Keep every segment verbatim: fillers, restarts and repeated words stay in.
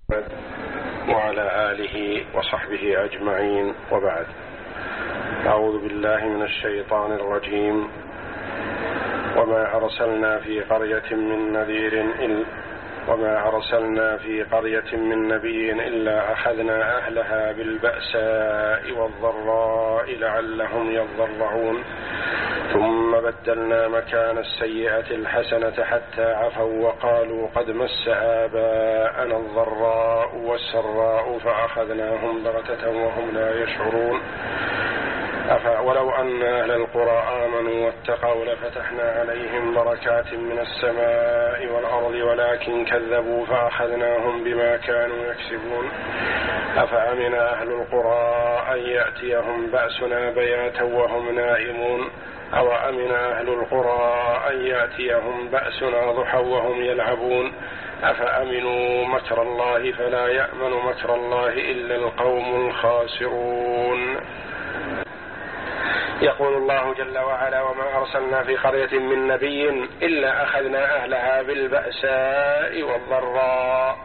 وعلى آله وصحبه أجمعين، وبعد. أعوذ بالله من الشيطان الرجيم. وما أرسلنا في قرية من نذير إلا وما أرسلنا في قرية من نبي إلا أخذنا أهلها بالبأساء والضراء لعلهم يضرعون ثم بدلنا مكان السيئة الحسنة حتى عفوا وقالوا قد مس آباءنا الضراء والسراء فأخذناهم بغتة وهم لا يشعرون. ولو أن أهل القرى آمنوا واتقوا لفتحنا عليهم بركات من السماء والأرض ولكن كذبوا فأخذناهم بما كانوا يكسبون. أفأمن أهل القرى أن يأتيهم بأسنا بياتا وهم نائمون أو أمن أهل القرى أن يأتيهم بأسنا ضحى وهم يلعبون. أفأمنوا مكر الله فلا يأمن مكر الله إلا القوم الخاسرون. يقول الله جل وعلا: وما أرسلنا في قرية من نبي إلا أخذنا أهلها بالبأساء والضراء.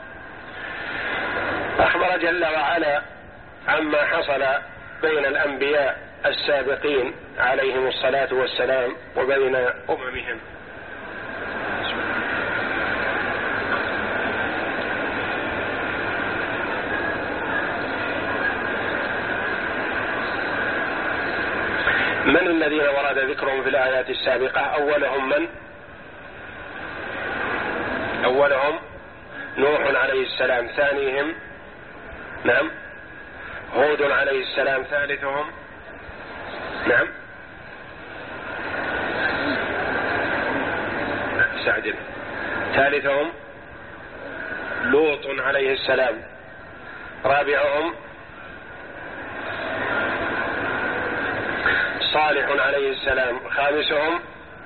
أخبر جل وعلا عما حصل بين الأنبياء السابقين عليهم الصلاة والسلام وبين أممهم. من الذين ورد ذكرهم في الآيات السابقة؟ أولهم من؟ أولهم نوح عليه السلام، ثانيهم نعم هود عليه السلام، ثالثهم نعم سعد، ثالثهم لوط عليه السلام، رابعهم صالح عليه السلام، خامسهم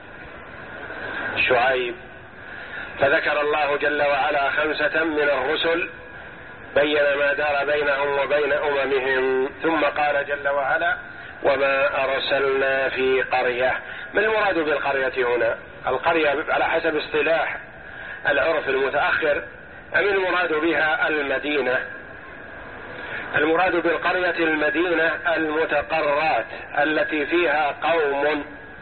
شعيب. فذكر الله جل وعلا خمسة من الرسل بين ما دار بينهم وبين أممهم، ثم قال جل وعلا: وما أرسلنا في قرية. ما المراد بالقرية هنا؟ القرية على حسب اصطلاح العرف المتأخر أم المراد بها المدينة؟ المراد بالقرية المدينة المتقرات التي فيها قوم،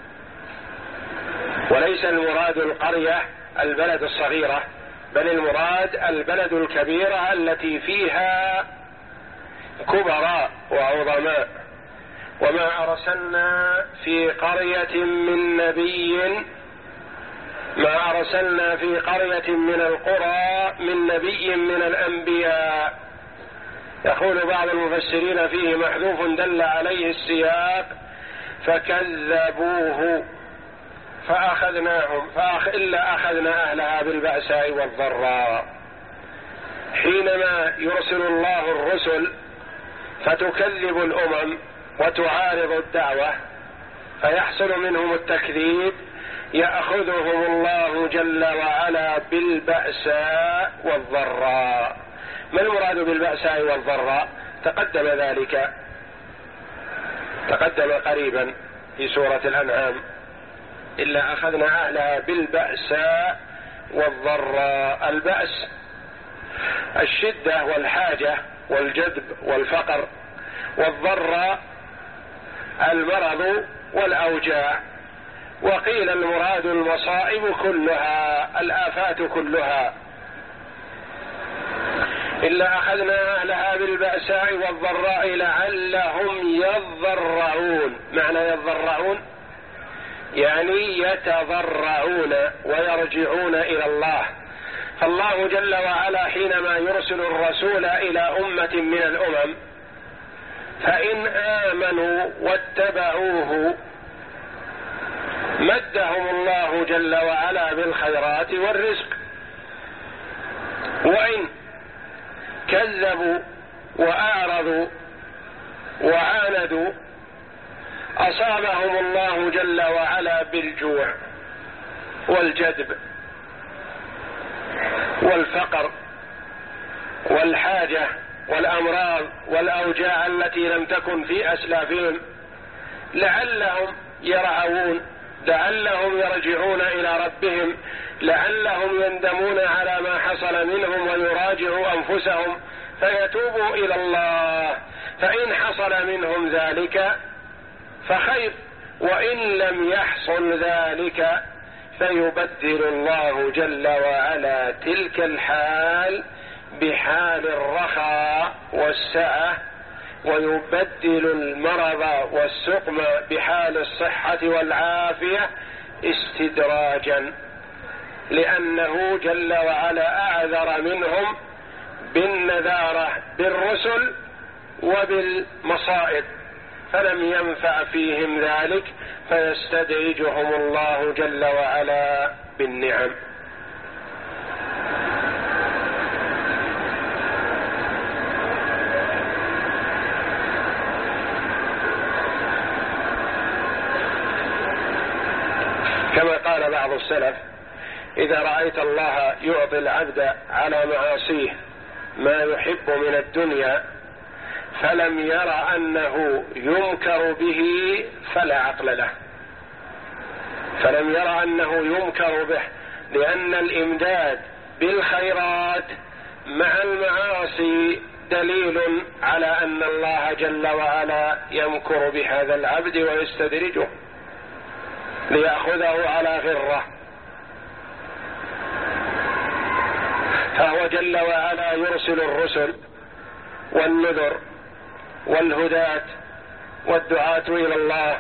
وليس المراد القرية البلد الصغيرة، بل المراد البلد الكبيرة التي فيها كبراء وعظماء. وما أرسلنا في قرية من نبي ما أرسلنا في قرية من القرى من نبي من الأنبياء. يقول بعض المفسرين فيه محذوف دل عليه السياق: فكذبوه فأخذناهم فأخ إلا أخذنا أهلها بالبأساء والضراء. حينما يرسل الله الرسل فتكذب الأمم وتعارض الدعوة فيحصل منهم التكذيب، يأخذهم الله جل وعلا بالبأساء والضراء. ما المراد بالبأساء والضراء؟ تقدم ذلك تقدم قريبا في سورة الأنعام: إلا أخذنا أهلها بالبأساء والضراء. البأس الشدة والحاجة والجذب والفقر، والضراء المرض والأوجاع. وقيل المراد المصائب كلها، الآفات كلها. إلا أخذنا أهلها بالبأساء والضراء لعلهم يضرعون. معنى يضرعون يعني يتضرعون ويرجعون إلى الله. فالله جل وعلا حينما يرسل الرسول إلى أمة من الأمم فإن آمنوا واتبعوه مدهم الله جل وعلا بالخيرات والرزق، وإن كذبوا وأعرضوا وعاندوا أصابهم الله جل وعلا بالجوع والجدب والفقر والحاجة والأمراض والأوجاع التي لم تكن في أسلافهم، لعلهم يرعون لعلهم يرجعون إلى ربهم، لعلهم يندمون على ما حصل منهم ويراجعوا أنفسهم فيتوبوا إلى الله. فإن حصل منهم ذلك فخير، وإن لم يحصل ذلك فيبدل الله جل وعلا تلك الحال بحال الرخاء والسعة، ويبدل المرض والسقم بحال الصحة والعافية استدراجا، لأنه جل وعلا أعذر منهم بالنذارة بالرسل وبالمصائب، فلم ينفع فيهم ذلك فيستدرجهم الله جل وعلا بالنعم. كما قال بعض السلف: إذا رأيت الله يعطي العبد على معاصيه ما يحب من الدنيا فلم ير أنه يمكر به فلا عقل له، فلم ير أنه يمكر به، لأن الإمداد بالخيرات مع المعاصي دليل على أن الله جل وعلا يمكر بهذا العبد ويستدرجه ليأخذه على غره. فهو جل وعلا يرسل الرسل والنذر والهداة والدعاة إلى الله،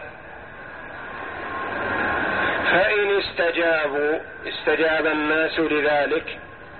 فإن استجابوا استجاب الناس لذلك،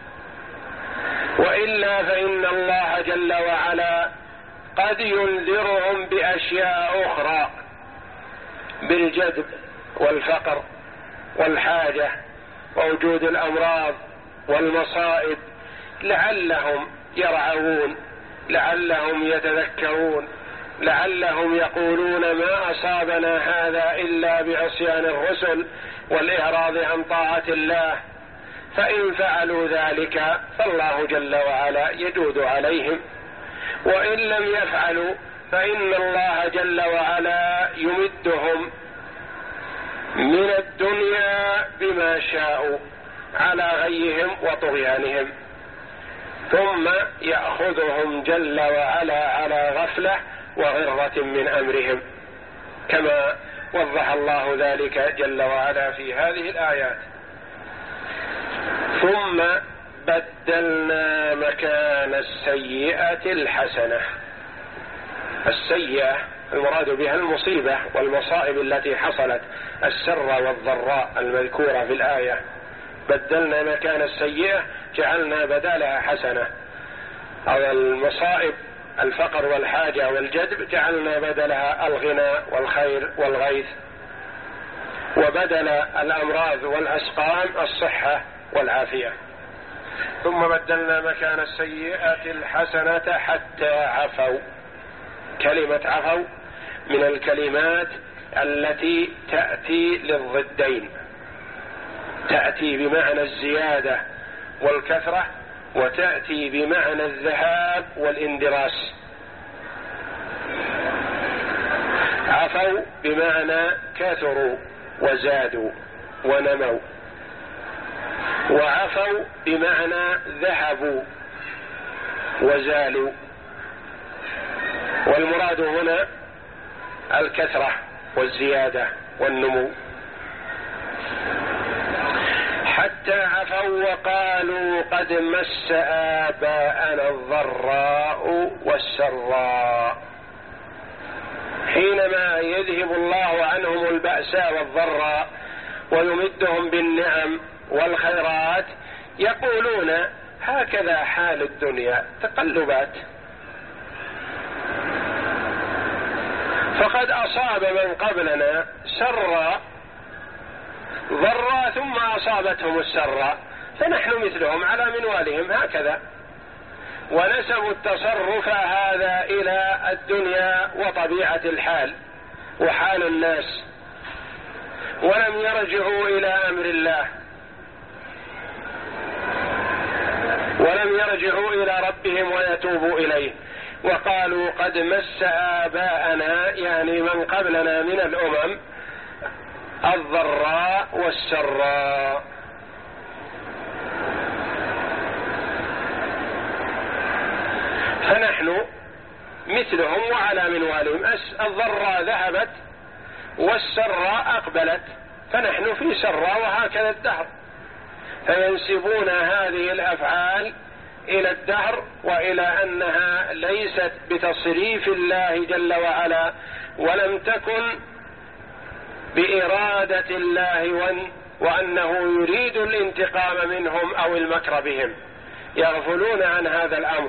وإلا فإن الله جل وعلا قد ينذرهم بأشياء أخرى، بالجدب والفقر والحاجة ووجود الأمراض والمصائب، لعلهم يرعون، لعلهم يتذكرون، لعلهم يقولون ما أصابنا هذا إلا بعصيان الرسل والإعراض عن طاعة الله. فإن فعلوا ذلك فالله جل وعلا يجود عليهم، وإن لم يفعلوا فإن الله جل وعلا يمدهم من الدنيا بما شاءوا على غيهم وطغيانهم، ثم يأخذهم جل وعلا على غفلة وغرة من أمرهم، كما وضح الله ذلك جل وعلا في هذه الآيات. ثم بدلنا مكان السيئة الحسنة. السيئة المراد بها المصيبة والمصائب التي حصلت، السر والضراء المذكورة في الآية. بدلنا مكان السيئة جعلنا بدالها حسنة، أو المصائب الفقر والحاجة والجدب جعلنا بدلها الغنى والخير والغيث، وبدل الأمراض والأسقام الصحة والعافية. ثم بدلنا مكان السيئة الحسنة حتى عفوا. كلمة عفوا من الكلمات التي تأتي للضدين، تأتي بمعنى الزيادة والكثرة، وتأتي بمعنى الذهاب والاندراس. عفوا بمعنى كثروا وزادوا ونموا، وعفوا بمعنى ذهبوا وزالوا، والمراد هنا الكثرة والزيادة والنمو. حتى عفوا وقالوا قد مس آباءنا الضراء والسراء. حينما يذهب الله عنهم البأساء والضراء ويمدهم بالنعم والخيرات يقولون هكذا حال الدنيا، تقلبات. فقد أصاب من قبلنا سرا ضرا ثم أصابتهم السراء، فنحن مثلهم على منوالهم هكذا، ونسبوا التصرف هذا إلى الدنيا وطبيعة الحال وحال الناس، ولم يرجعوا إلى أمر الله، ولم يرجعوا إلى ربهم ويتوبوا إليه. وقالوا قد مس آباءنا، يعني من قبلنا من الأمم، الضراء والسراء. فنحن مثلهم وعلى منوالهم، الضراء ذهبت والسراء أقبلت، فنحن في سراء وهكذا الدهر، فينسبون هذه الأفعال إلى الدهر وإلى أنها ليست بتصريف الله جل وعلا، ولم تكن بإرادة الله وأنه يريد الانتقام منهم أو المكر بهم، يغفلون عن هذا الأمر.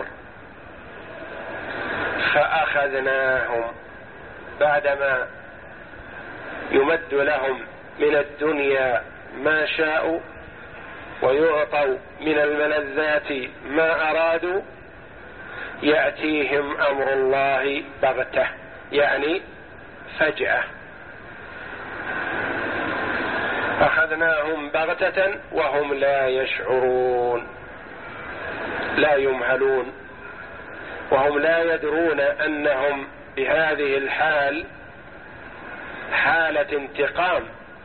فأخذناهم بعدما يمد لهم من الدنيا ما شاءوا ويعطوا من الملذات ما أرادوا، يأتيهم أمر الله بغتة، يعني فجأة. أخذناهم بغتة وهم لا يشعرون، لا يمهلون، وهم لا يدرون أنهم بهذه الحال حالة انتقام،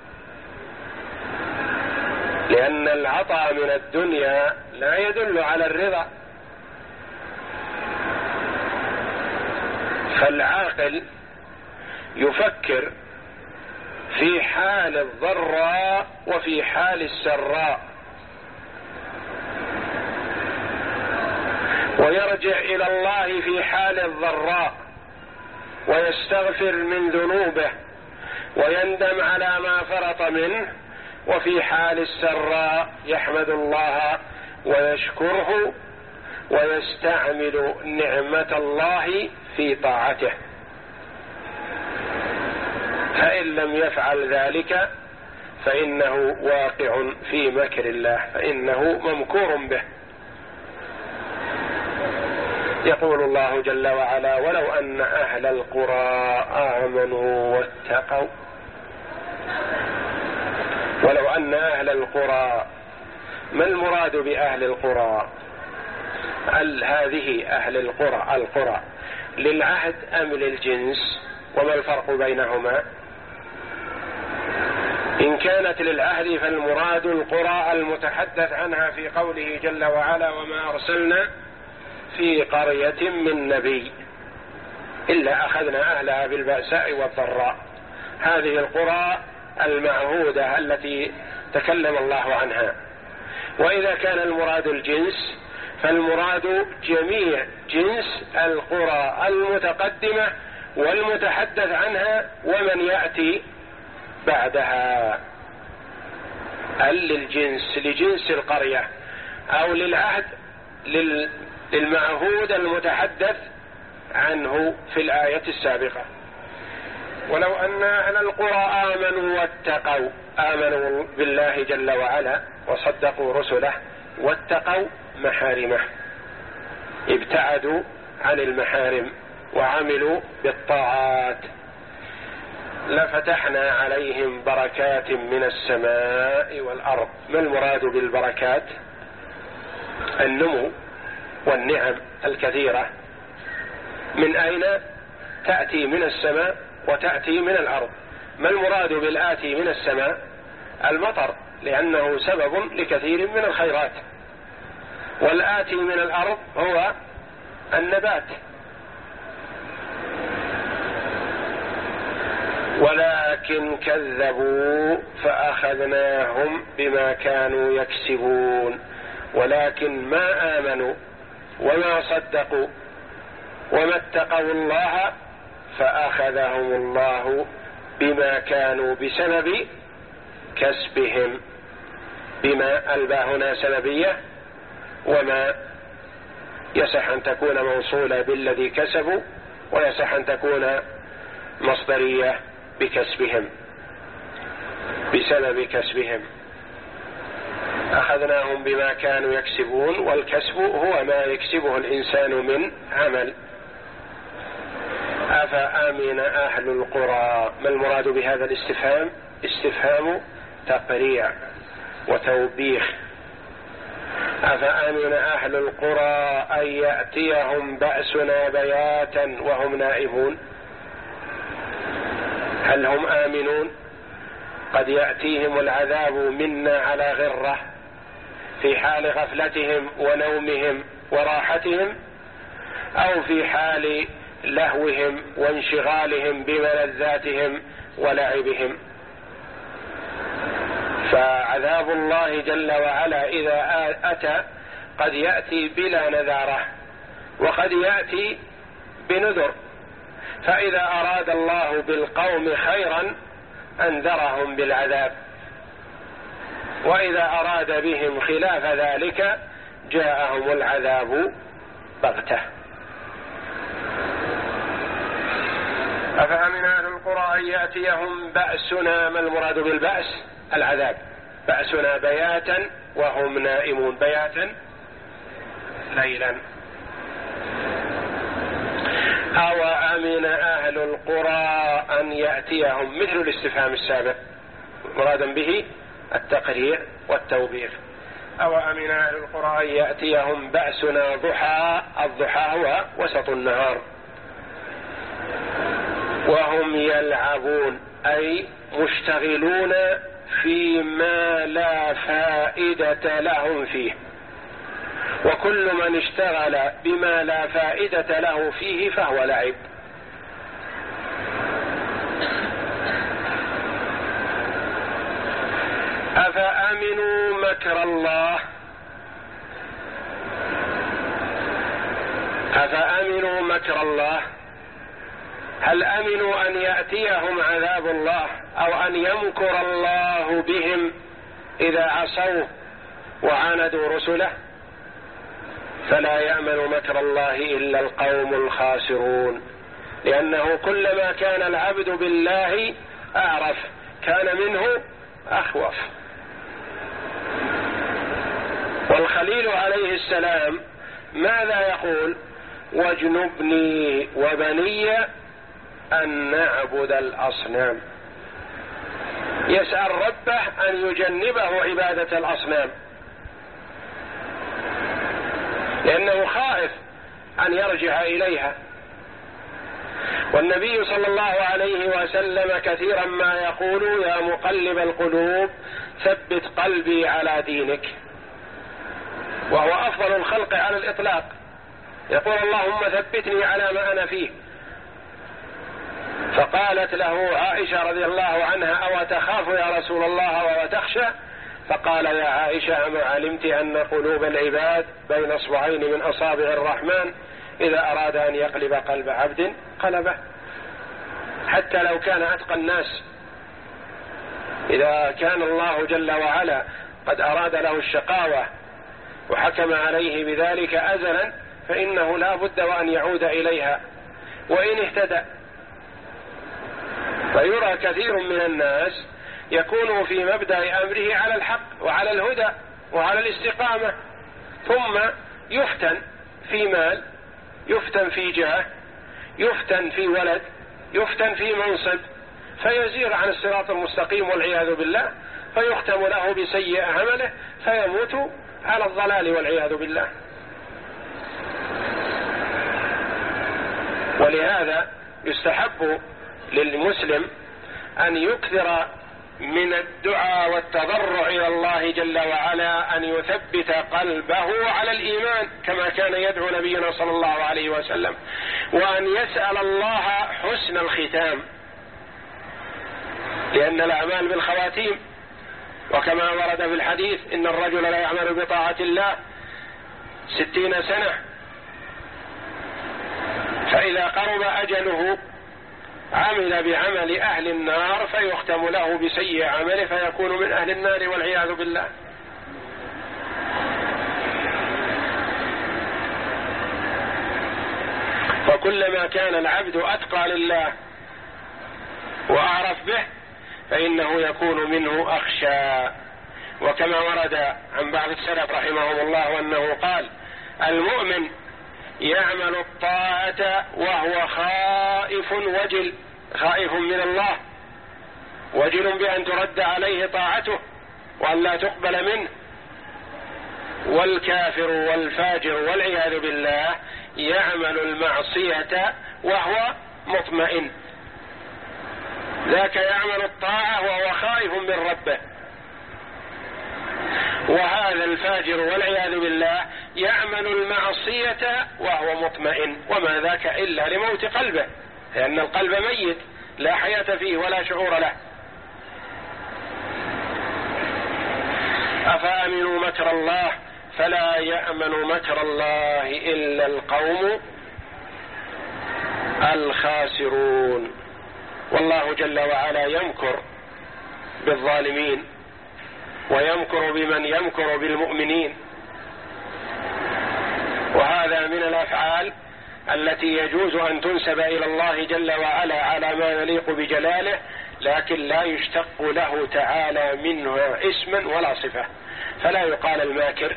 لأن العطاء من الدنيا لا يدل على الرضا. فالعاقل يفكر في حال الضراء وفي حال السراء، ويرجع إلى الله في حال الضراء ويستغفر من ذنوبه ويندم على ما فرط منه، وفي حال السراء يحمد الله ويشكره ويستعمل نعمة الله في طاعته. فإن لم يفعل ذلك فإنه واقع في مكر الله، فإنه ممكور به. يقول الله جل وعلا: ولو أن أهل القرى آمنوا واتقوا. ولو أن أهل القرى، ما المراد بأهل القرى؟ هل هذه أهل القرى القرى للعهد أم للجنس؟ وما الفرق بينهما؟ إن كانت للعهد فالمراد القرى المتحدث عنها في قوله جل وعلا: وما أرسلنا في قرية من نبي إلا أخذنا أهلها بالبأساء والضراء. هذه القرى المعهودة التي تكلم الله عنها. وإذا كان المراد الجنس فالمراد جميع جنس القرى المتقدمة والمتحدث عنها ومن يأتي بعدها. هل للجنس لجنس القرية أو للعهد للمعهود المتحدث عنه في الآية السابقة؟ ولو أن أهل القرى آمنوا واتقوا، آمنوا بالله جل وعلا وصدقوا رسله واتقوا محارمه، ابتعدوا عن المحارم وعملوا بالطاعات، لفتحنا عليهم بركات من السماء والأرض. ما المراد بالبركات؟ النمو والنعم الكثيرة. من أين تأتي؟ من السماء وتأتي من الأرض. ما المراد بالآتي من السماء؟ المطر، لأنه سبب لكثير من الخيرات. والآتي من الأرض هو النبات. ولكن كذبوا فأخذناهم بما كانوا يكسبون. ولكن ما آمنوا وما صدقوا وما اتقوا الله فأخذهم الله بما كانوا بسبب كسبهم. بما الباء هنا سببية، وما يصح أن تكون موصولة بالذي كسبوا، ويصح أن تكون مصدرية بكسبهم، بسبب كسبهم. أخذناهم بما كانوا يكسبون، والكسب هو ما يكسبه الإنسان من عمل. أفأمن أهل القرى. ما المراد بهذا الاستفهام؟ استفهام تقريع وتوبيخ. أفأمن أهل القرى أن يأتيهم بأسنا بياتا وهم نائمون. هل هم آمنون؟ قد يأتيهم العذاب منا على غرة في حال غفلتهم ونومهم وراحتهم، أو في حال لهوهم وانشغالهم بملذاتهم ولعبهم. فعذاب الله جل وعلا إذا أتى قد يأتي بلا نذارة وقد يأتي بنذر، فإذا أراد الله بالقوم خيرا أنذرهم بالعذاب، وإذا أراد بهم خلاف ذلك جاءهم العذاب بغتة. أفأمن أهل القرى أن يأتيهم بأسنا، ما المراد بالبأس؟ العذاب. بأسنا بياتا وهم نائمون، بياتا ليلا. أو أمن أهل القرى أن يأتيهم، مثل الاستفهام السابق مرادا به التقرير والتوبيخ. أو أمن أهل القرى أن يأتيهم بأسنا ضحى، الضحى هو وسط النهار، وهم يلعبون أي مشتغلون فيما لا فائدة لهم فيه، وكل من اشتغل بما لا فائدة له فيه فهو لعب. أفأمنوا مكر الله، أفأمنوا مكر الله، هل أمنوا أن يأتيهم عذاب الله أو أن يمكر الله بهم إذا عصوا وعاندوا رسله؟ فلا يأمن مكر الله إلا القوم الخاسرون، لأنه كلما كان العبد بالله أعرف كان منه أخوف. والخليل عليه السلام ماذا يقول؟ واجنبني وبني أن نعبد الأصنام. يسأل ربه أن يجنبه عبادة الأصنام، لأنه خائف أن يرجع إليها. والنبي صلى الله عليه وسلم كثيرا ما يقول يا مقلب القلوب ثبت قلبي على دينك، وهو أفضل الخلق على الإطلاق، يقول اللهم ثبتني على ما أنا فيه. فقالت له عائشة رضي الله عنها أو تخاف يا رسول الله وتخشى؟ فقال يا عائشة أما علمت أن قلوب العباد بين اصبعين من أصابع الرحمن إذا أراد أن يقلب قلب عبد قلبه، حتى لو كان أتقى الناس، إذا كان الله جل وعلا قد أراد له الشقاوة وحكم عليه بذلك أزلا فإنه لا بد وأن يعود إليها وإن اهتدى. فيرى كثير من الناس يكون في مبدأ أمره على الحق وعلى الهدى وعلى الاستقامة، ثم يفتن في مال، يفتن في جاه، يفتن في ولد، يفتن في منصب، فيزيغ عن الصراط المستقيم والعياذ بالله، فيختم له بسيء عمله فيموت على الضلال والعياذ بالله. ولهذا يستحب للمسلم أن يكثر من الدعاء والتضرع إلى الله جل وعلا أن يثبت قلبه على الإيمان كما كان يدعو نبينا صلى الله عليه وسلم، وأن يسأل الله حسن الختام، لأن الأعمال بالخواتيم، وكما ورد في الحديث إن الرجل لا يعمل بطاعة الله ستين سنة، فإذا قرب أجله عمل بعمل أهل النار فيختم له بسيء عمله فيكون من أهل النار والعياذ بالله. فكلما كان العبد أتقى لله وأعرف به فإنه يكون منه أخشى. وكما ورد عن بعض السلف رحمهم الله أنه قال المؤمن يعمل الطاعة وهو خائف وجل، خائف من الله وجل بأن ترد عليه طاعته وأن لا تقبل منه. والكافر والفاجر والعياذ بالله يعمل المعصية وهو مطمئن، ذاك يعمل الطاعة وهو خائف من ربه، وهذا الفاجر والعياذ بالله يعمل المعصية وهو مطمئن، وما ذاك إلا لموت قلبه، لأن القلب ميت لا حياة فيه ولا شعور له. أفأمنوا مكر الله فلا يأمن مكر الله إلا القوم الخاسرون. والله جل وعلا يمكر بالظالمين ويمكر بمن يمكر بالمؤمنين، وهذا من الأفعال التي يجوز أن تنسب إلى الله جل وعلا على ما يليق بجلاله، لكن لا يشتق له تعالى منه اسما ولا صفة، فلا يقال الماكر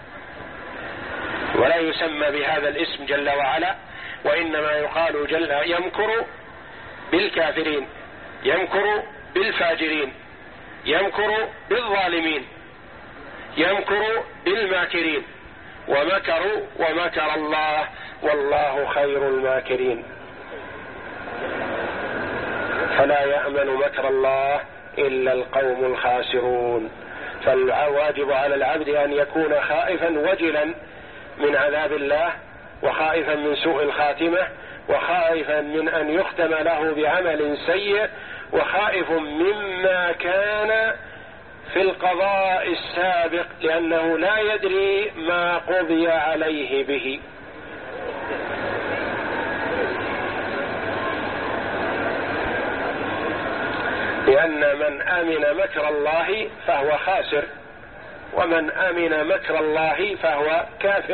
ولا يسمى بهذا الاسم جل وعلا، وإنما يقال جل يمكر بالكافرين، يمكر بالفاجرين، يمكر بالظالمين، يمكر بالماكرين، ومكروا ومكر الله والله خير الماكرين. فلا يأمن مكر الله إلا القوم الخاسرون. فالواجب على العبد أن يكون خائفا وجلا من عذاب الله، وخائفا من سوء الخاتمة، وخائفا من أن يختم له بعمل سيء، وخائف مما كان في القضاء السابق، لأنه لا يدري ما قضي عليه به. لأن من آمن مكر الله فهو خاسر، ومن آمن مكر الله فهو كافر.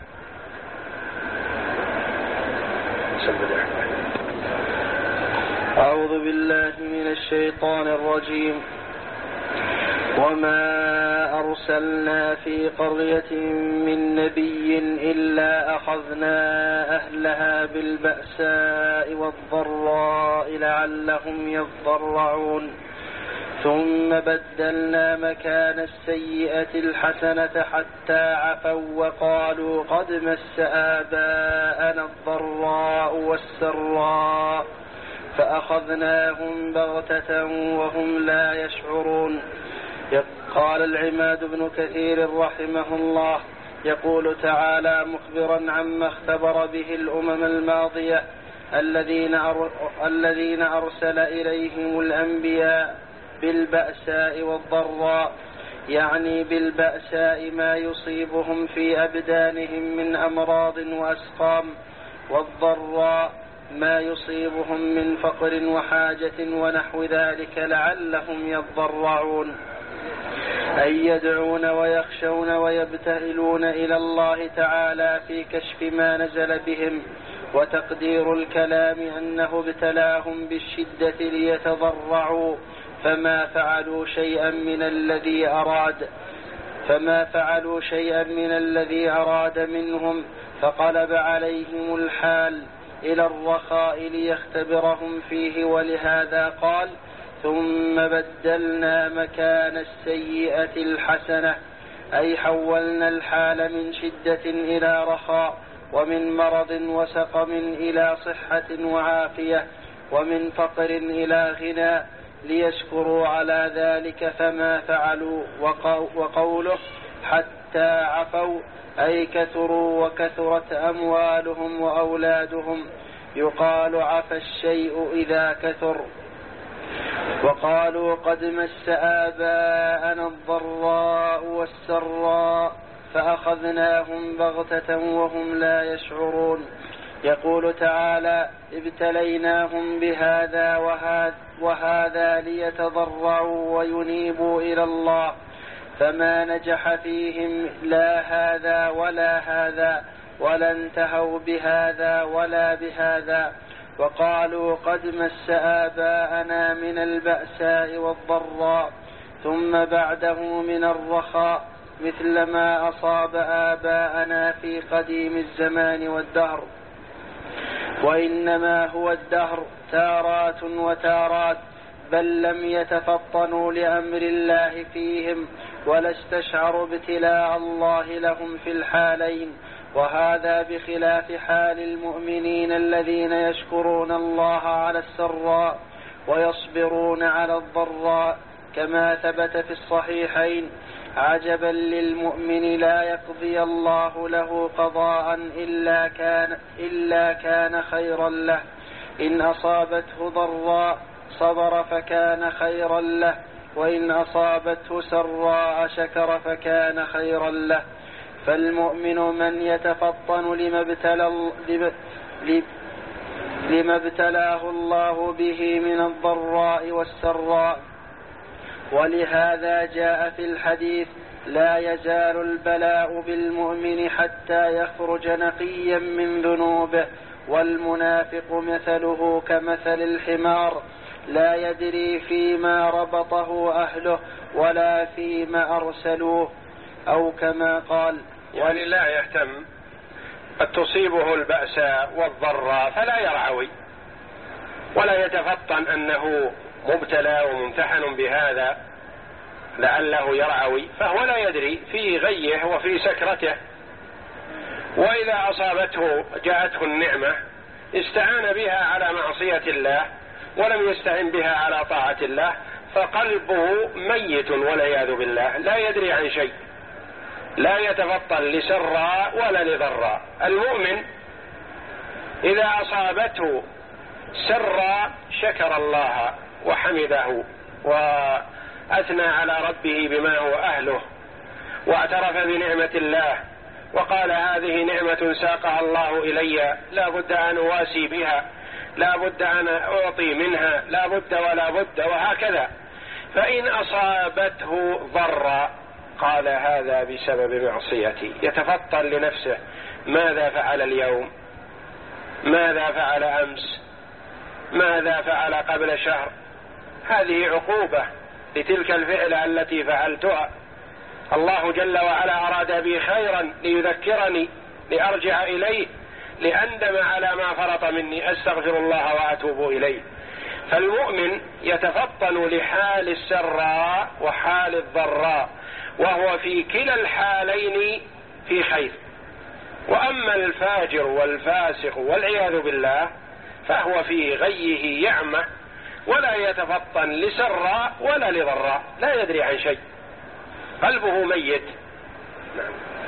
أعوذ بالله من الشيطان الرجيم. وما أرسلنا في قرية من نبي إلا أخذنا أهلها بالبأساء والضراء لعلهم يضرعون ثم بدلنا مكان السيئة الحسنة حتى عفوا وقالوا قد مس آباءنا الضراء والسراء فأخذناهم بغتة وهم لا يشعرون. قال العماد بن كثير رحمه الله يقول تعالى مخبرا عما اختبر به الأمم الماضية الذين الذين أرسل إليهم الأنبياء بالبأساء والضراء، يعني بالبأساء ما يصيبهم في أبدانهم من أمراض وأسقام، والضراء ما يصيبهم من فقر وحاجة ونحو ذلك لعلهم يضرعون، أي يدعون ويخشون ويبتهلون إلى الله تعالى في كشف ما نزل بهم. وتقدير الكلام أنه ابتلاهم بالشدة ليتضرعوا، فما فعلوا شيئا من الذي أراد فما فعلوا شيئا من الذي أراد منهم، فقلب عليهم الحال إلى الرخاء ليختبرهم فيه. ولهذا قال ثم بدلنا مكان السيئة الحسنة، أي حولنا الحال من شدة إلى رخاء، ومن مرض وسقم إلى صحة وعافية، ومن فقر إلى غنى، ليشكروا على ذلك فما فعلوا. وقوله حتى عفوا أي كثروا وكثرت أموالهم وأولادهم، يقال عفى الشيء إذا كثر. وقالوا قد مس آباءنا الضراء والسراء فأخذناهم بغتة وهم لا يشعرون. يقول تعالى ابتليناهم بهذا وهذا, وهذا ليتضرعوا وينيبوا إلى الله، فما نجح فيهم لا هذا ولا هذا، ولا انتهوا بهذا ولا بهذا. وقالوا قد مس آباءنا من البأساء والضراء ثم بعده من الرخاء مثل ما أصاب آباءنا في قديم الزمان والدهر. وإنما هو الدهر تارات وتارات، بل لم يتفطنوا لأمر الله فيهم ولا استشعروا ابتلاء الله لهم في الحالين. وهذا بخلاف حال المؤمنين الذين يشكرون الله على السراء ويصبرون على الضراء، كما ثبت في الصحيحين: عجبا للمؤمن لا يقضي الله له قضاء إلا كان, إلا كان خيرا له، إن أصابته ضراء صبر فكان خيرا له، وإن أصابته سراء شكر فكان خيرا له. فالمؤمن من يتفطن لما ابتلى لما ابتلاه الله به من الضراء والسراء. ولهذا جاء في الحديث: لا يزال البلاء بالمؤمن حتى يخرج نقيا من ذنوبه، والمنافق مثله كمثل الحمار لا يدري فيما ربطه أهله ولا فيما أرسلوه، أو كما قال: يعني لا يهتم، قد تصيبه البأساء والضراء فلا يرعوي ولا يتفطن أنه مبتلى وممتحن بهذا لعله يرعوي، فهو لا يدري في غيه وفي سكرته. وإذا أصابته جاءته النعمة استعان بها على معصية الله ولم يستعن بها على طاعة الله، فقلبه ميت والعياذ بالله، لا يدري عن شيء، لا يتفطن لسراء ولا لضراء. المؤمن إذا أصابته سراء شكر الله وحمده وأثنى على ربه بما هو أهله، واعترف بنعمة الله وقال: هذه نعمة ساقها الله إلي، لا بد أن أواسي بها، لا بد أن أعطي منها، لا بد ولا بد، وهكذا. فإن أصابته ضرا قال: هذا بسبب معصيتي، يتفطن لنفسه: ماذا فعل اليوم؟ ماذا فعل أمس؟ ماذا فعل قبل شهر؟ هذه عقوبة لتلك الفعلة التي فعلتها. الله جل وعلا أراد بي خيرا ليذكرني لأرجع إليه، لأندم على ما فرط مني، أستغفر الله وأتوب إليه. فالمؤمن يتفطن لحال السراء وحال الضراء، وهو في كلا الحالين في خير. وأما الفاجر والفاسق والعياذ بالله فهو في غيه يعمى، ولا يتفطن لسراء ولا لضراء، لا يدري عن شيء، قلبه ميت. نعم.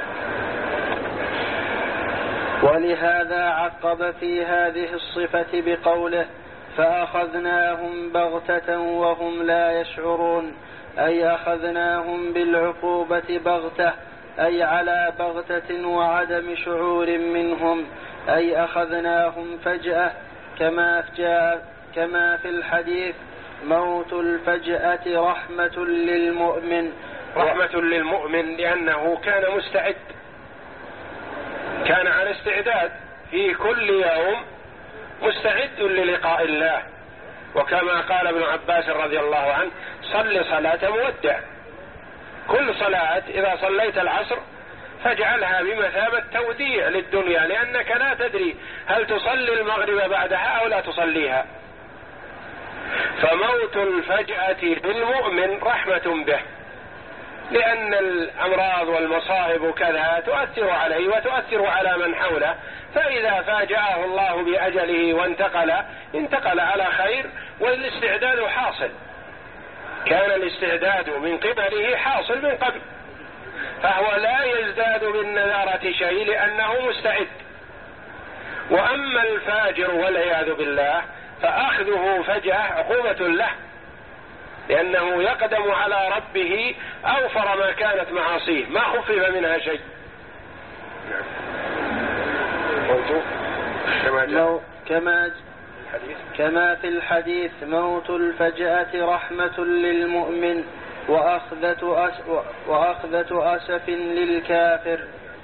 ولهذا عقب في هذه الصفة بقوله: فأخذناهم بغتة وهم لا يشعرون، أي أخذناهم بالعقوبة بغتة، أي على بغتة وعدم شعور منهم، أي أخذناهم فجأة، كما جاء كما في الحديث: موت الفجأة رحمة للمؤمن. رحمة للمؤمن لأنه كان مستعد، كان على استعداد في كل يوم، مستعد للقاء الله. وكما قال ابن عباس رضي الله عنه: صل صلاة مودع، كل صلاة إذا صليت العصر فاجعلها بمثابة توديع للدنيا، لأنك لا تدري هل تصلي المغرب بعدها أو لا تصليها. فموت الفجأة للمؤمن رحمة به، لأن الأمراض والمصائب كذا تؤثر عليه وتؤثر على من حوله، فإذا فاجأه الله بأجله وانتقل انتقل على خير، والاستعداد حاصل، كان الاستعداد من قبله حاصل من قبل، فهو لا يزداد بالنذارة شيء لأنه مستعد. وأما الفاجر والعياذ بالله فأخذه فجأة عقوبة له، لأنه يقدم على ربه أوفر ما كانت معاصيه، ما خفف منها شيء. كما كما كما في الحديث: موت الفجأة رحمة للمؤمن وأخذة أس وأخذة أسف للكافر.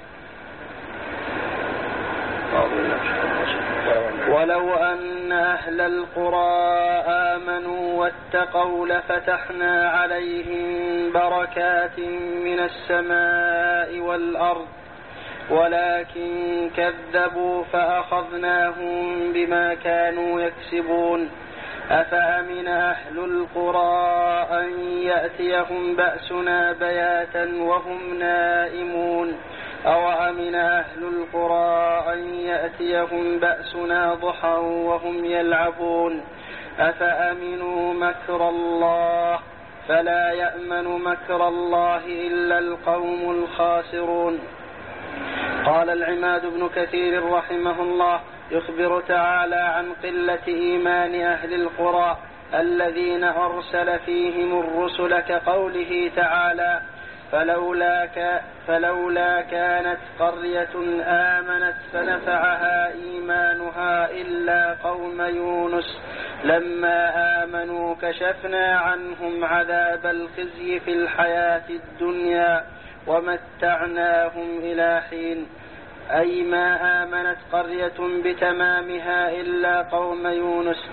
ولو أن أهل القرى آمنوا واتقوا لفتحنا عليهم بركات من السماء والأرض، ولكن كذبوا فأخذناهم بما كانوا يكسبون. أفأمن أهل القرى أن يأتيهم بأسنا بياتا وهم نائمون، أو أمن أهل القرى أن يأتيهم بأسنا ضحى وهم يلعبون. أفأمنوا مكر الله فلا يأمن مكر الله إلا القوم الخاسرون. قال العماد بن كثير رحمه الله يخبر تعالى عن قلة إيمان أهل القرى الذين أرسل فيهم الرسل كقوله تعالى فلولا, ك... فلولا كانت قرية آمنت فنفعها إيمانها إلا قوم يونس لما آمنوا كشفنا عنهم عذاب الخزي في الحياة الدنيا ومتعناهم إلى حين. أي ما آمنت قرية بتمامها إلا قوم يونس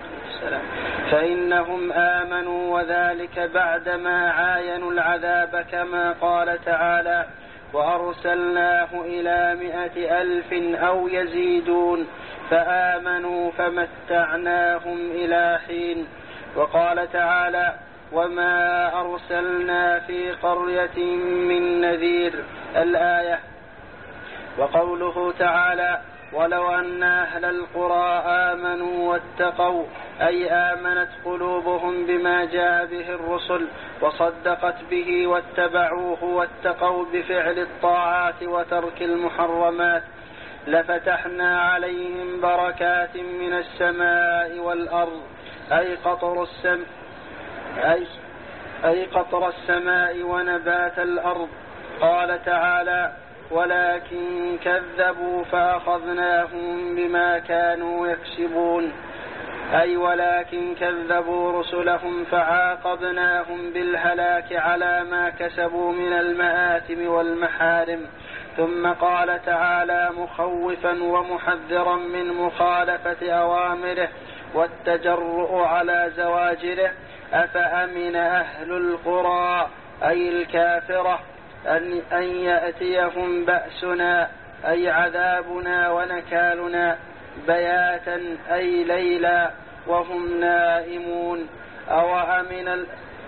فإنهم آمنوا وذلك بعدما عاينوا العذاب كما قال تعالى وأرسلناه إلى مائة ألف أو يزيدون فآمنوا فمتعناهم إلى حين. وقال تعالى وما أرسلنا في قرية من نذير الآية. وقوله تعالى ولو أن أهل القرى آمنوا واتقوا أي آمنت قلوبهم بما جاء به الرسل وصدقت به واتبعوه واتقوا بفعل الطاعات وترك المحرمات لفتحنا عليهم بركات من السماء والأرض أي قطر السم أي, أي قطر السماء ونبات الأرض. قال تعالى ولكن كذبوا فأخذناهم بما كانوا يكسبون أي ولكن كذبوا رسلهم فعاقبناهم بالهلاك على ما كسبوا من المآثم والمحارم. ثم قال تعالى مخوفا ومحذرا من مخالفة أوامره والتجرؤ على زواجره أفأمن أهل القرى أي الكافرة أن, أن يأتيهم بأسنا أي عذابنا ونكالنا بياتا أي ليلا وهم نائمون أو أمن,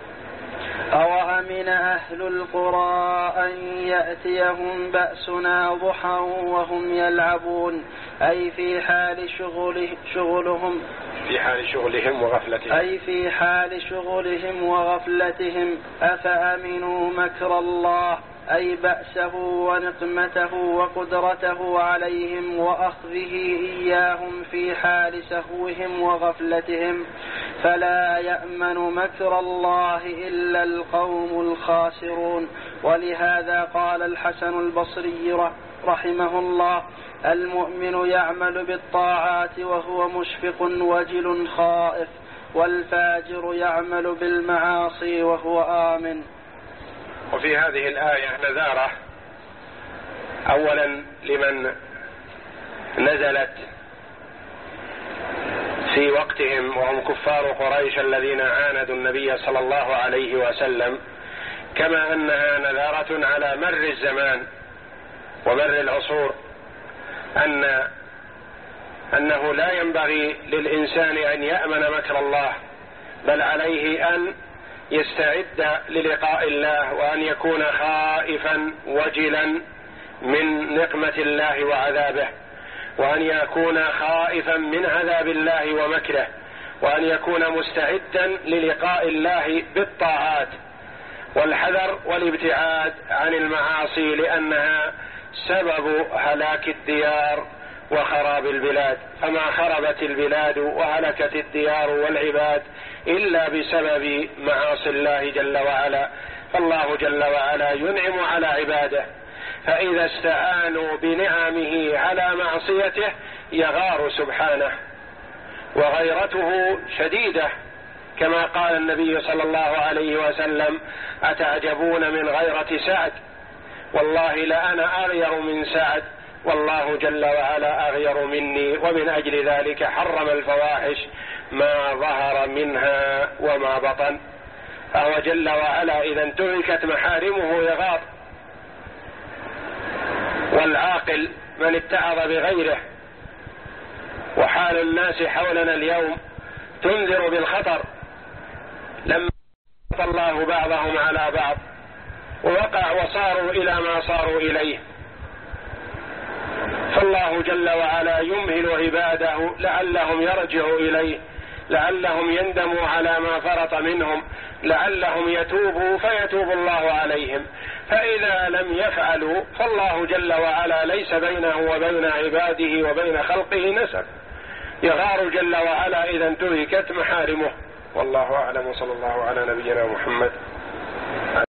أو أمن أهل القرى أن يأتيهم بأسنا ضحى وهم يلعبون أي في حال شغله شغلهم في حال شغلهم وغفلتهم أي في حال شغلهم وغفلتهم أفأمنوا مكر الله أي بأسه ونقمته وقدرته عليهم وأخذه إياهم في حال سهوهم وغفلتهم فلا يأمن مكر الله إلا القوم الخاسرون. ولهذا قال الحسن البصري رحمه الله المؤمن يعمل بالطاعات وهو مشفق وجل خائف والفاجر يعمل بالمعاصي وهو آمن. وفي هذه الآية نذارة أولا لمن نزلت في وقتهم وهم كفار قريش الذين عاندوا النبي صلى الله عليه وسلم كما أنها نذارة على مر الزمان ومر العصور أن أنه لا ينبغي للإنسان أن يأمن مكر الله بل عليه أن يستعد للقاء الله وأن يكون خائفا وجلا من نقمة الله وعذابه وأن يكون خائفا من عذاب الله ومكره وأن يكون مستعدا للقاء الله بالطاعات والحذر والابتعاد عن المعاصي لأنها سبب هلاك الديار وخراب البلاد. فما خربت البلاد وهلكت الديار والعباد إلا بسبب معاصي الله جل وعلا. فالله جل وعلا ينعم على عباده فإذا استعانوا بنعمه على معصيته يغار سبحانه وغيرته شديدة كما قال النبي صلى الله عليه وسلم أتعجبون من غيرة سعد والله لأنا أغير من سعد والله جل وعلا أغير مني ومن أجل ذلك حرم الفواحش ما ظهر منها وما بطن. فهو جل وعلا إذا انتهكت محارمه يغار. والعاقل من اتعظ بغيره وحال الناس حولنا اليوم تنذر بالخطر لما الله بعضهم على بعض ووقع وصاروا إلى ما صاروا إليه. فالله جل وعلا يمهل عباده لعلهم يرجعوا إليه لعلهم يندموا على ما فرط منهم، لعلهم يتوبوا فيتوب الله عليهم. فإذا لم يفعلوا فالله جل وعلا ليس بينه وبين عباده وبين خلقه نسب، يغار جل وعلا إذا انتهكت محارمه. والله أعلم، صلى الله على نبينا محمد.